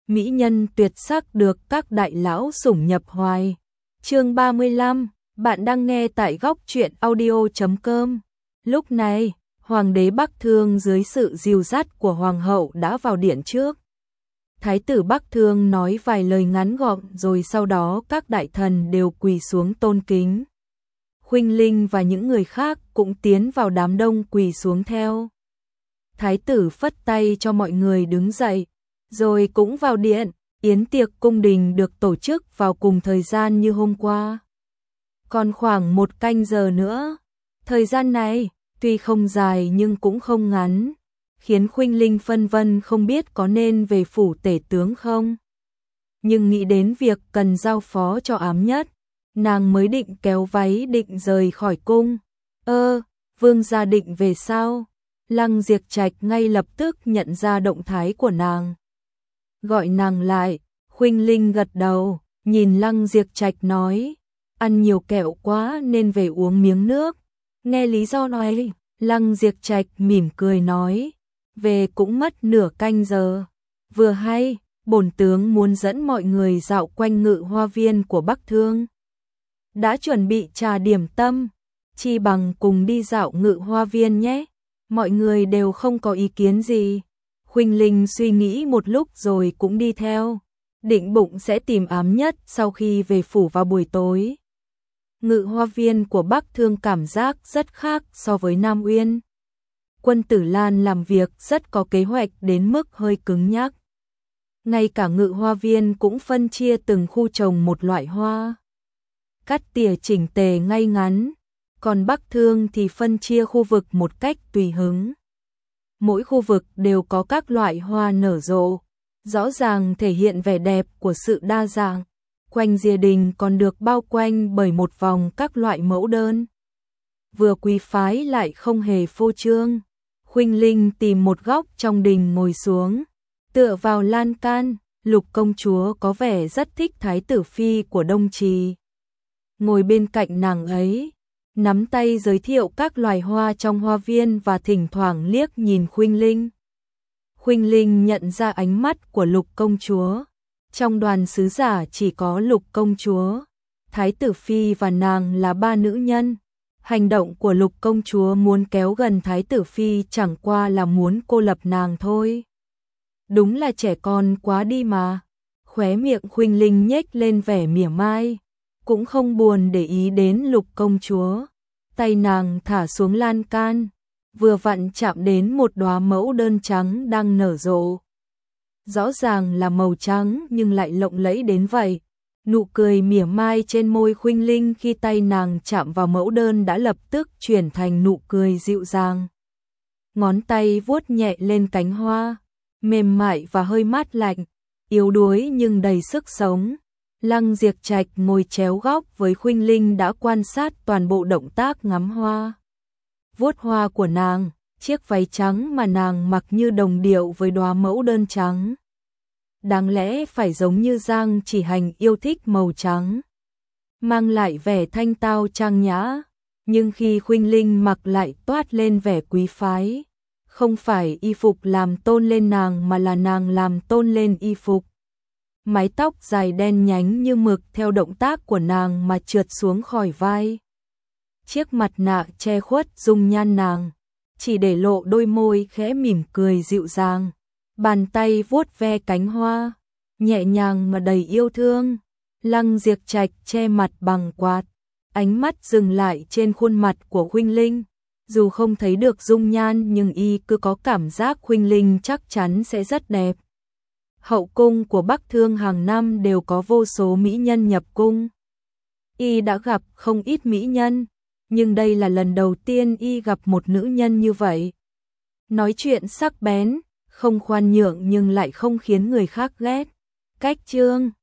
mỹ nhân tuyệt sắc được các đại lão sủng nhập hoài. Chương 35, bạn đang nghe tại góc truyện audio.com. Lúc này, Hoàng đế Bắc Thương dưới sự dìu dắt của Hoàng hậu đã vào điện trước. Thái tử Bắc Thương nói vài lời ngắn gọn rồi sau đó các đại thần đều quỳ xuống tôn kính. Khuynh Linh và những người khác cũng tiến vào đám đông quỳ xuống theo. Thái tử phất tay cho mọi người đứng dậy, rồi cũng vào điện. Yến tiệc cung đình được tổ chức vào cùng thời gian như hôm qua. Còn khoảng 1 canh giờ nữa. Thời gian này, tuy không dài nhưng cũng không ngắn, khiến Khuynh Linh phân vân không biết có nên về phủ tể tướng không. Nhưng nghĩ đến việc cần giao phó cho Ám Nhất, nàng mới định kéo váy định rời khỏi cung. Vương gia định về sao? Lăng Diệp Trạch ngay lập tức nhận ra động thái của nàng. Gọi nàng lại, Khuynh Linh gật đầu, nhìn Lăng Diệp Trạch nói, ăn nhiều kẹo quá nên về uống miếng nước. Nghe lý do nói, Lăng Diệp Trạch mỉm cười nói, về cũng mất nửa canh giờ. Vừa hay, bổn tướng muốn dẫn mọi người dạo quanh Ngự Hoa Viên của Bắc Thương. Đã chuẩn bị trà điểm tâm, chi bằng cùng đi dạo Ngự Hoa Viên nhé. Mọi người đều không có ý kiến gì. Khuynh Linh suy nghĩ một lúc rồi cũng đi theo, định bụng sẽ tìm Ám Nhất sau khi về phủ vào buổi tối. Ngự Hoa Viên của Bắc Thương cảm giác rất khác so với Nam Uyên. Quân Tử Lan làm việc rất có kế hoạch đến mức hơi cứng nhắc. Ngay cả Ngự Hoa Viên cũng phân chia từng khu trồng một loại hoa, cắt tỉa chỉnh tề ngay ngắn, còn Bắc Thương thì phân chia khu vực một cách tùy hứng. Mỗi khu vực đều có các loại hoa nở rộ, rõ ràng thể hiện vẻ đẹp của sự đa dạng. Quanh Diê Đình còn được bao quanh bởi một vòng các loại mẫu đơn. Vừa quý phái lại không hề phô trương. Khuynh Linh tìm một góc trong đình ngồi xuống, tựa vào lan can. Lục công chúa có vẻ rất thích thái tử phi của Đông Trì. Ngồi bên cạnh nàng ấy, nắm tay giới thiệu các loài hoa trong hoa viên và thỉnh thoảng liếc nhìn Khuynh Linh. Khuynh Linh nhận ra ánh mắt của Lục công chúa. Trong đoàn sứ giả chỉ có Lục công chúa, thái tử phi và nàng là 3 nữ nhân. Hành động của Lục công chúa muốn kéo gần thái tử phi chẳng qua là muốn cô lập nàng thôi. Đúng là trẻ con quá đi mà. Khóe miệng Khuynh Linh nhếch lên vẻ mỉa mai, cũng không buồn để ý đến Lục công chúa. Tay nàng thả xuống lan can, vừa vặn chạm đến một đóa mẫu đơn trắng đang nở rộ. Rõ ràng là màu trắng nhưng lại lộng lẫy đến vậy. Nụ cười mỉa mai trên môi Khuynh Linh khi tay nàng chạm vào mẫu đơn đã lập tức chuyển thành nụ cười dịu dàng. Ngón tay vuốt nhẹ lên cánh hoa, mềm mại và hơi mát lạnh, yếu đuối nhưng đầy sức sống. Lăng Diệp Trạch ngồi chéo góc với Khuynh Linh đã quan sát toàn bộ động tác ngắm hoa. Vuốt hoa của nàng, chiếc váy trắng mà nàng mặc như đồng điệu với đóa mẫu đơn trắng. Đáng lẽ phải giống như Giang Chỉ Hành yêu thích màu trắng, mang lại vẻ thanh tao trang nhã, nhưng khi Khuynh Linh mặc lại toát lên vẻ quý phái. Không phải y phục làm tôn lên nàng mà là nàng làm tôn lên y phục. Mái tóc dài đen nhánh như mực theo động tác của nàng mà trượt xuống khỏi vai. Chiếc mặt nạ che khuất dung nhan nàng, chỉ để lộ đôi môi khẽ mỉm cười dịu dàng. Bàn tay vuốt ve cánh hoa, nhẹ nhàng mà đầy yêu thương. Lăng Diệp Trạch che mặt bằng quạt, ánh mắt dừng lại trên khuôn mặt của Khuynh Linh. Dù không thấy được dung nhan nhưng y cứ có cảm giác Khuynh Linh chắc chắn sẽ rất đẹp. Hậu cung của Bắc Thương hàng năm đều có vô số mỹ nhân nhập cung. Y đã gặp không ít mỹ nhân, nhưng đây là lần đầu tiên y gặp một nữ nhân như vậy. Nói chuyện sắc bén, không khoan nhượng nhưng lại không khiến người khác ghét. Cách chương